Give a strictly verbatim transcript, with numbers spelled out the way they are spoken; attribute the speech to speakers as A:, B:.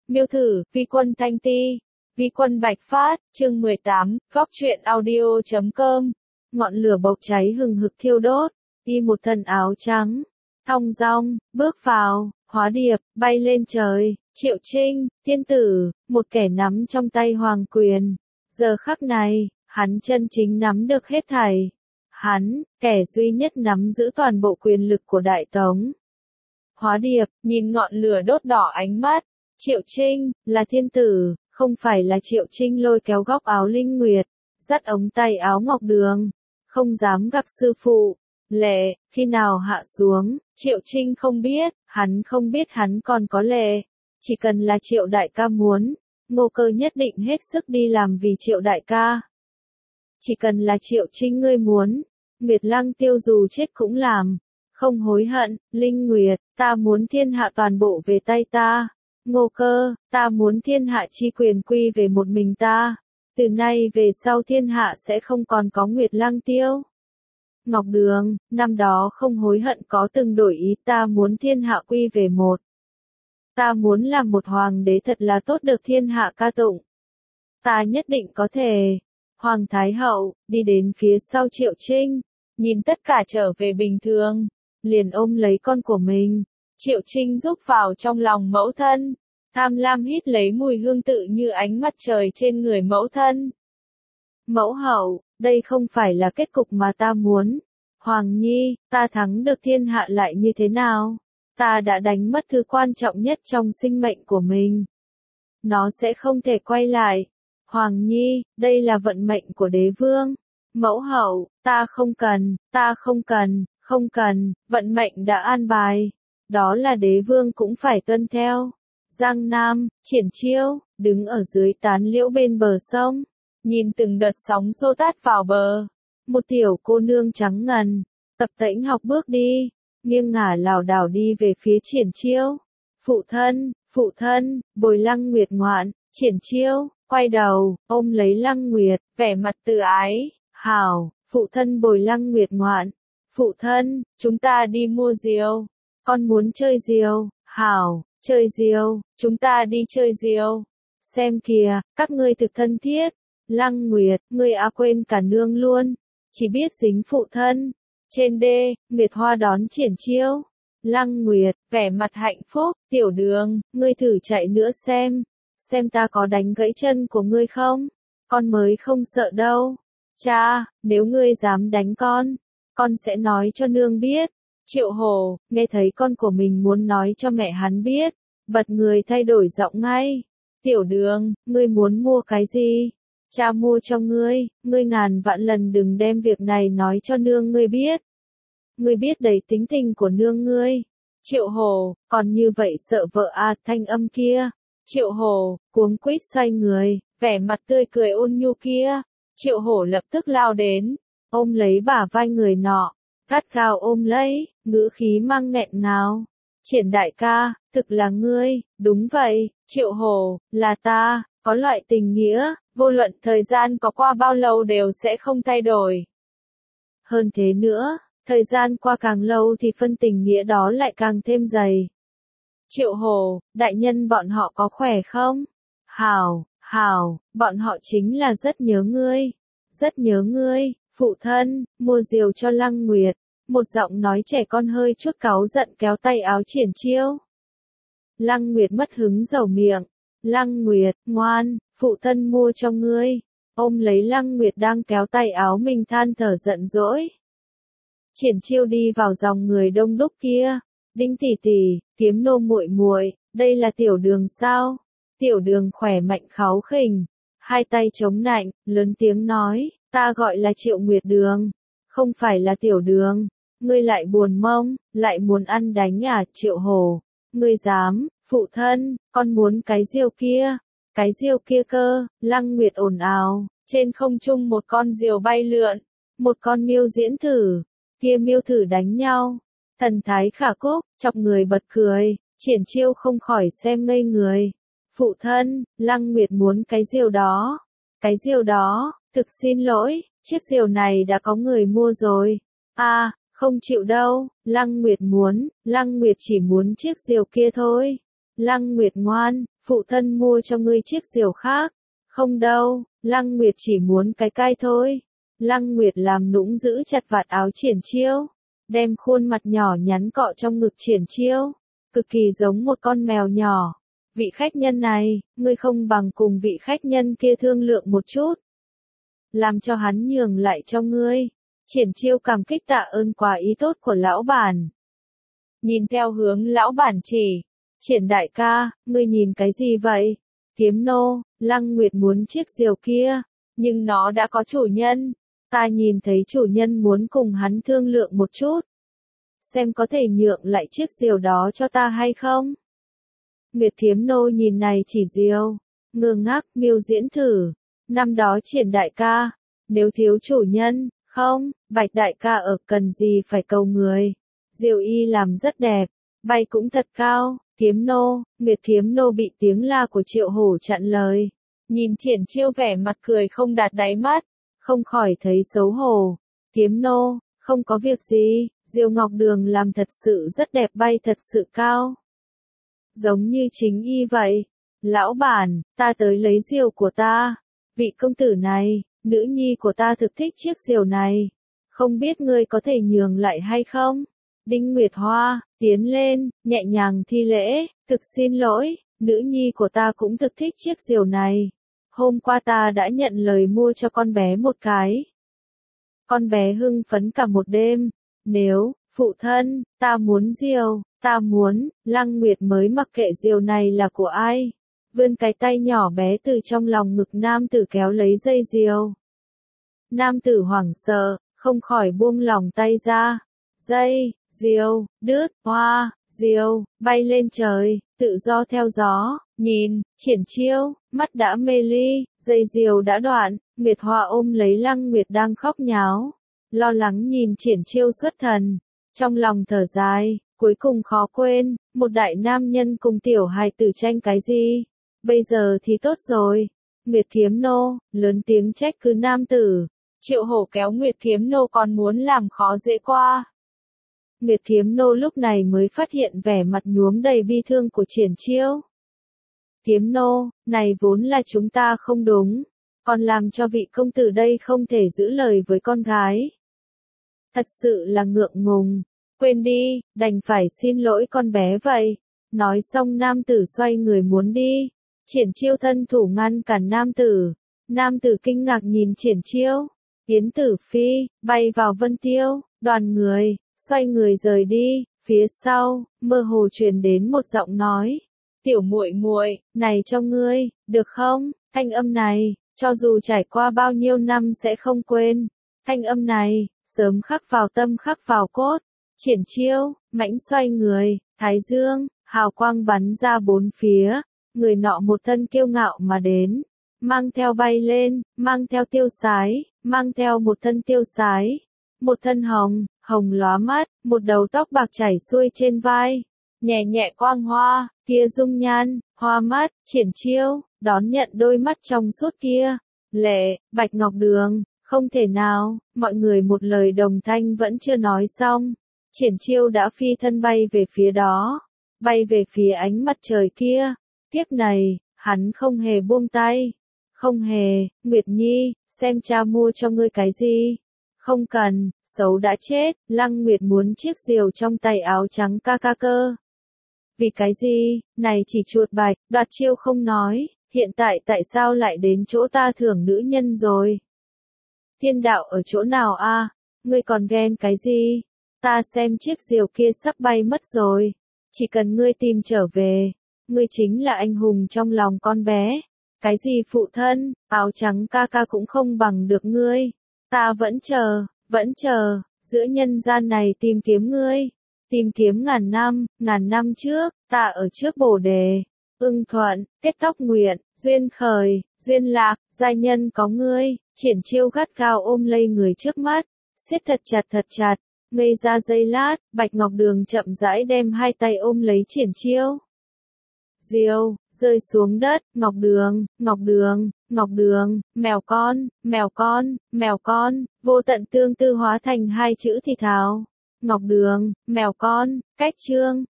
A: Miêu thử, vi quân thanh ti, vi quân bạch phát, chương mười tám, góc truyện audio chấm com. Ngọn lửa bốc cháy hừng hực thiêu đốt, y một thân áo trắng, thong dong, bước vào, hóa điệp, bay lên trời, Triệu Trinh, tiên tử, một kẻ nắm trong tay hoàng quyền. Giờ khắc này, hắn chân chính nắm được hết thảy. Hắn, kẻ duy nhất nắm giữ toàn bộ quyền lực của Đại Tống. Hóa điệp, nhìn ngọn lửa đốt đỏ ánh mắt. Triệu Trinh, là thiên tử, không phải là Triệu Trinh lôi kéo góc áo Linh Nguyệt, dắt ống tay áo Ngọc Đường, không dám gặp sư phụ. Lệ, khi nào hạ xuống, Triệu Trinh không biết, hắn không biết hắn còn có lệ. Chỉ cần là Triệu đại ca muốn, Ngô Cơ nhất định hết sức đi làm vì Triệu đại ca. Chỉ cần là Triệu Trinh ngươi muốn, Nguyệt Lăng Tiêu dù chết cũng làm, không hối hận. Linh Nguyệt, ta muốn thiên hạ toàn bộ về tay ta. Ngô Cơ, ta muốn thiên hạ chi quyền quy về một mình ta. Từ nay về sau thiên hạ sẽ không còn có Nguyệt Lăng Tiêu. Ngọc Đường, năm đó không hối hận có từng đổi ý, ta muốn thiên hạ quy về một. Ta muốn làm một hoàng đế thật là tốt được thiên hạ ca tụng. Ta nhất định có thể. Hoàng Thái Hậu, đi đến phía sau Triệu Trinh, nhìn tất cả trở về bình thường, liền ôm lấy con của mình. Triệu Trinh rúc vào trong lòng mẫu thân, tham lam hít lấy mùi hương tự như ánh mặt trời trên người mẫu thân. Mẫu hậu, đây không phải là kết cục mà ta muốn. Hoàng Nhi, ta thắng được thiên hạ lại như thế nào? Ta đã đánh mất thứ quan trọng nhất trong sinh mệnh của mình. Nó sẽ không thể quay lại. Hoàng Nhi, đây là vận mệnh của đế vương. Mẫu hậu, ta không cần, ta không cần, không cần, vận mệnh đã an bài. Đó là đế vương cũng phải tuân theo. Giang Nam, Triển Chiêu, đứng ở dưới tán liễu bên bờ sông, nhìn từng đợt sóng xô tát vào bờ. Một tiểu cô nương trắng ngần, tập tễnh học bước đi, nghiêng ngả lảo đảo đi về phía Triển Chiêu. Phụ thân, phụ thân, bồi Lăng Nguyệt ngoạn. Triển Chiêu, quay đầu, ôm lấy Lăng Nguyệt, vẻ mặt từ ái. Hảo, phụ thân bồi Lăng Nguyệt ngoạn. Phụ thân, chúng ta đi mua diều. Con muốn chơi diều. Hảo, chơi diều, chúng ta đi chơi diều. Xem kìa, các ngươi thực thân thiết. Lăng Nguyệt, ngươi à quên cả nương luôn. Chỉ biết dính phụ thân. Trên đê, Nguyệt Hoa đón Triển Chiêu. Lăng Nguyệt, vẻ mặt hạnh phúc. Tiểu Đường, ngươi thử chạy nữa xem. Xem ta có đánh gãy chân của ngươi không? Con mới không sợ đâu. Cha, nếu ngươi dám đánh con, con sẽ nói cho nương biết. Triệu Hổ, nghe thấy con của mình muốn nói cho mẹ hắn biết, bật người thay đổi giọng ngay. Tiểu Đường, ngươi muốn mua cái gì? Cha mua cho ngươi, ngươi ngàn vạn lần đừng đem việc này nói cho nương ngươi biết. Ngươi biết đầy tính tình của nương ngươi. Triệu Hổ, còn như vậy sợ vợ à, thanh âm kia. Triệu Hổ, cuống quýt xoay người, vẻ mặt tươi cười ôn nhu kia. Triệu Hổ lập tức lao đến, ôm lấy bả vai người nọ, gắt gao ôm lấy, ngữ khí mang nghẹn ngào. Triển đại ca, thực là ngươi? Đúng vậy, Triệu Hổ, là ta. Có loại tình nghĩa, vô luận thời gian có qua bao lâu đều sẽ không thay đổi. Hơn thế nữa, thời gian qua càng lâu thì phân tình nghĩa đó lại càng thêm dày. Triệu Hổ, đại nhân bọn họ có khỏe không? Hảo, hảo, bọn họ chính là rất nhớ ngươi. Rất nhớ ngươi, phụ thân, mua diều cho Lăng Nguyệt. Một giọng nói trẻ con hơi chút cáu giận kéo tay áo Triển Chiêu. Lăng Nguyệt mất hứng dầu miệng. Lăng Nguyệt, ngoan, phụ thân mua cho ngươi. Ôm lấy Lăng Nguyệt đang kéo tay áo mình than thở giận dỗi. Triển Chiêu đi vào dòng người đông đúc kia. Đinh tỷ tỷ, Kiếm nô muội muội, đây là Tiểu Đường sao? Tiểu Đường khỏe mạnh kháu khỉnh, hai tay chống nạnh, lớn tiếng nói, ta gọi là Triệu Nguyệt Đường, không phải là Tiểu Đường. Ngươi lại buồn mông, lại muốn ăn đánh à? Triệu Hổ, ngươi dám? Phụ thân, con muốn cái diều kia. Cái diều kia cơ? Lăng Nguyệt ồn ào. Trên không trung một con diều bay lượn, một con miêu diễn thử, kia miêu thử đánh nhau. Thần thái khả cúc, chọc người bật cười. Triển Chiêu không khỏi xem ngây người. Phụ thân, Lăng Nguyệt muốn cái diều đó. Cái diều đó, thực xin lỗi, chiếc diều này đã có người mua rồi. À, không chịu đâu, Lăng Nguyệt muốn, Lăng Nguyệt chỉ muốn chiếc diều kia thôi. Lăng Nguyệt ngoan, Phụ thân mua cho ngươi chiếc diều khác. Không đâu, Lăng Nguyệt chỉ muốn cái cai thôi. Lăng Nguyệt làm nũng giữ chặt vạt áo Triển Chiêu, đem khuôn mặt nhỏ nhắn cọ trong ngực Triển Chiêu, cực kỳ giống một con mèo nhỏ. Vị khách nhân này, ngươi không bằng cùng vị khách nhân kia thương lượng một chút, làm cho hắn nhường lại cho ngươi. Triển Chiêu cảm kích tạ ơn quá ý tốt của lão bản. Nhìn theo hướng lão bản chỉ, Triển đại ca, ngươi nhìn cái gì vậy? Kiếm nô, Lăng Nguyệt muốn chiếc diều kia, nhưng nó đã có chủ nhân. Ta nhìn thấy chủ nhân muốn cùng hắn thương lượng một chút, xem có thể nhượng lại chiếc diều đó cho ta hay không. Nguyệt kiếm nô nhìn này chỉ diều, ngơ ngác miêu diễn thử. Năm đó Triển đại ca, nếu thiếu chủ nhân, không, Bạch đại ca ở cần gì phải cầu người. Diều y làm rất đẹp, bay cũng thật cao. Kiếm nô, Nguyệt kiếm nô bị tiếng la của Triệu Hổ chặn lời. Nhìn Triển Chiêu vẻ mặt cười không đạt đáy mắt, không khỏi thấy xấu hổ. Kiếm nô, không có việc gì, diều ngọc đường làm thật sự rất đẹp, bay thật sự cao. Giống như chính y vậy. Lão bản, ta tới lấy diều của ta. Vị công tử này, nữ nhi của ta thực thích chiếc diều này. Không biết ngươi có thể nhường lại hay không? Đinh Nguyệt Hoa, tiến lên, nhẹ nhàng thi lễ, thực xin lỗi, nữ nhi của ta cũng thực thích chiếc diều này. Hôm qua ta đã nhận lời mua cho con bé một cái. Con bé hưng phấn cả một đêm. Nếu, phụ thân, ta muốn diều, ta muốn, Lăng Nguyệt mới mặc kệ diều này là của ai. Vươn cái tay nhỏ bé từ trong lòng ngực nam tử kéo lấy dây diều. Nam tử hoảng sợ, không khỏi buông lòng tay ra. Dây, diều, đứt, hoa, diều, bay lên trời, tự do theo gió. Nhìn, Triển Chiêu, mắt đã mê ly, dây diều đã đoạn. Nguyệt Hoa ôm lấy Lăng Nguyệt đang khóc nháo, lo lắng nhìn Triển Chiêu xuất thần, trong lòng thở dài, cuối cùng khó quên, một đại nam nhân cùng tiểu hài tử tranh cái gì, bây giờ thì tốt rồi. Nguyệt kiếm nô, lớn tiếng trách cứ nam tử. Triệu Hổ kéo Nguyệt kiếm nô còn muốn làm khó dễ qua. Nguyệt kiếm nô lúc này mới phát hiện vẻ mặt nhuốm đầy bi thương của Triển Chiêu. Kiếm nô, này vốn là chúng ta không đúng, còn làm cho vị công tử đây không thể giữ lời với con gái. Thật sự là ngượng ngùng, quên đi, đành phải xin lỗi con bé vậy. Nói xong nam tử xoay người muốn đi. Triển Chiêu thân thủ ngăn cản nam tử. Nam tử kinh ngạc nhìn Triển Chiêu. Yến Tử Phi, bay vào Vân Tiêu, đoàn người, xoay người rời đi. Phía sau, mơ hồ truyền đến một giọng nói. Tiểu muội muội, này cho ngươi, được không? Thanh âm này, cho dù trải qua bao nhiêu năm sẽ không quên. Thanh âm này, sớm khắc vào tâm khắc vào cốt. Triển Chiêu, mãnh xoay người, thái dương, hào quang bắn ra bốn phía. Người nọ một thân kiêu ngạo mà đến, mang theo bay lên, mang theo tiêu sái, mang theo một thân tiêu sái. Một thân hồng, hồng lóa mắt, một đầu tóc bạc chảy xuôi trên vai. Nhẹ nhẹ quang hoa, kia dung nhan, hoa mắt. Triển Chiêu, đón nhận đôi mắt trong suốt kia. Lệ, Bạch Ngọc Đường, không thể nào, mọi người một lời đồng thanh vẫn chưa nói xong. Triển Chiêu đã phi thân bay về phía đó, bay về phía ánh mặt trời kia. Kiếp này, hắn không hề buông tay. Không hề, Nguyệt Nhi, xem cha mua cho ngươi cái gì. Không cần, xấu đã chết. Lăng Nguyệt muốn chiếc diều trong tay áo trắng ca ca cơ. Vì cái gì, này chỉ chuột bạch, Đoạt Chiêu không nói, hiện tại tại sao lại đến chỗ ta thưởng nữ nhân rồi? Thiên đạo ở chỗ nào a? Ngươi còn ghen cái gì? Ta xem chiếc diều kia sắp bay mất rồi. Chỉ cần ngươi tìm trở về, ngươi chính là anh hùng trong lòng con bé. Cái gì phụ thân, áo trắng ca ca cũng không bằng được ngươi. Ta vẫn chờ, vẫn chờ, giữa nhân gian này tìm kiếm ngươi. Tìm kiếm ngàn năm, ngàn năm trước, ta ở trước bồ đề. Ưng thuận, kết tóc nguyện, duyên khởi, duyên lạc, giai nhân có ngươi. Triển Chiêu gắt gao ôm lấy người trước mắt, siết thật chặt thật chặt. Ngây ra giây lát, Bạch Ngọc Đường chậm rãi đem hai tay ôm lấy Triển Chiêu. Diều, rơi xuống đất. Ngọc Đường, Ngọc Đường, Ngọc Đường, mèo con, mèo con, mèo con, vô tận tương tư hóa thành hai chữ thì thào. Ngọc Đường, mèo con, cách chương,